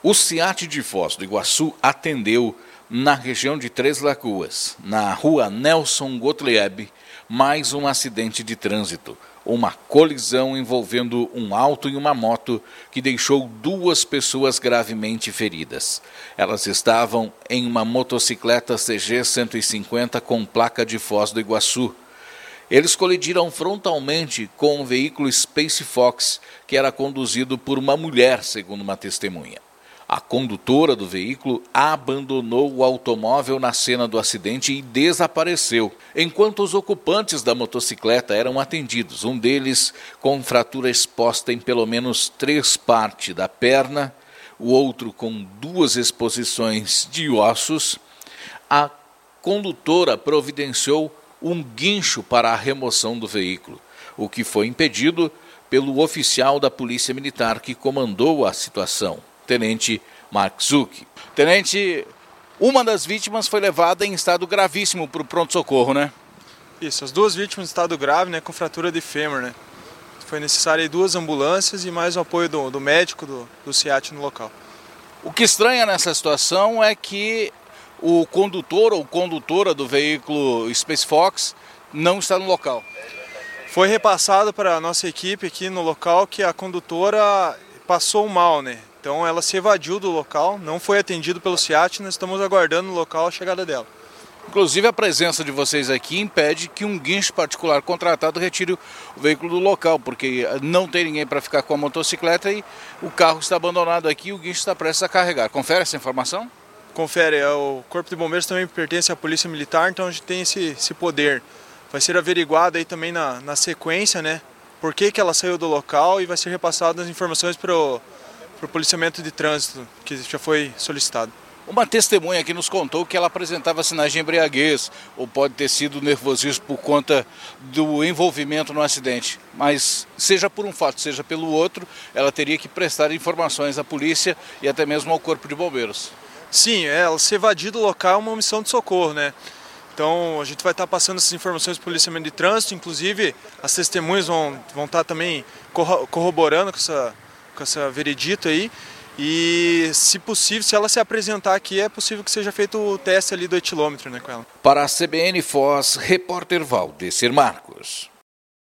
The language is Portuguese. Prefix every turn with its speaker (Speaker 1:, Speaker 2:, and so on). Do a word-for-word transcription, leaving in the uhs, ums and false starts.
Speaker 1: O SEAT de Foz do Iguaçu atendeu na região de Três Lagoas, na rua Nelson Gottlieb, mais um acidente de trânsito. Uma colisão envolvendo um auto e uma moto que deixou duas pessoas gravemente feridas. Elas estavam em uma motocicleta C G cento e cinquenta com placa de Foz do Iguaçu. Eles colidiram frontalmente com um veículo Space Fox, que era conduzido por uma mulher, segundo uma testemunha. A condutora do veículo abandonou o automóvel na cena do acidente e desapareceu, enquanto os ocupantes da motocicleta eram atendidos, um deles com fratura exposta em pelo menos três partes da perna, o outro com duas exposições de ossos. A condutora providenciou um guincho para a remoção do veículo, o que foi impedido pelo oficial da Polícia Militar que comandou a situação, Tenente Mark Zuck. Tenente, uma das vítimas foi levada em estado gravíssimo para o pronto-socorro, né?
Speaker 2: Isso, as duas vítimas em estado grave, né, com fratura de fêmur, né? Foi necessário duas ambulâncias e mais o apoio do, do médico do, do SEAT no local.
Speaker 1: O que estranha nessa situação é que o condutor ou condutora do veículo Space Fox não está no local.
Speaker 2: Foi repassado para a nossa equipe aqui no local que a condutora passou mal, né? Então ela se evadiu do local, não foi atendido pelo SEAT, nós estamos aguardando no local a chegada dela.
Speaker 1: Inclusive a presença de vocês aqui impede que um guincho particular contratado retire o veículo do local, porque não tem ninguém para ficar com a motocicleta e o carro está abandonado aqui e o guincho está prestes a carregar. Confere essa informação?
Speaker 2: Confere, o Corpo de Bombeiros também pertence à Polícia Militar, então a gente tem esse, esse poder. Vai ser averiguado aí também na, na sequência, né? Por que que ela saiu do local e vai ser repassado as informações para o para o policiamento de trânsito, que já foi solicitado.
Speaker 1: Uma testemunha aqui nos contou que ela apresentava sinais de embriaguez, ou pode ter sido nervosismo por conta do envolvimento no acidente. Mas, seja por um fato, seja pelo outro, ela teria que prestar informações à polícia e até mesmo ao Corpo de Bombeiros.
Speaker 2: Sim, é, ela se evadir do local é uma missão de socorro, né? Então, a gente vai estar passando essas informações para o policiamento de trânsito, inclusive as testemunhas vão, vão estar também corroborando com essa com essa veredito aí, e se possível, se ela se apresentar aqui, é possível que seja feito o teste ali do etilômetro, né, com ela.
Speaker 1: Para a C B N Foz, repórter Valdecir Marcos.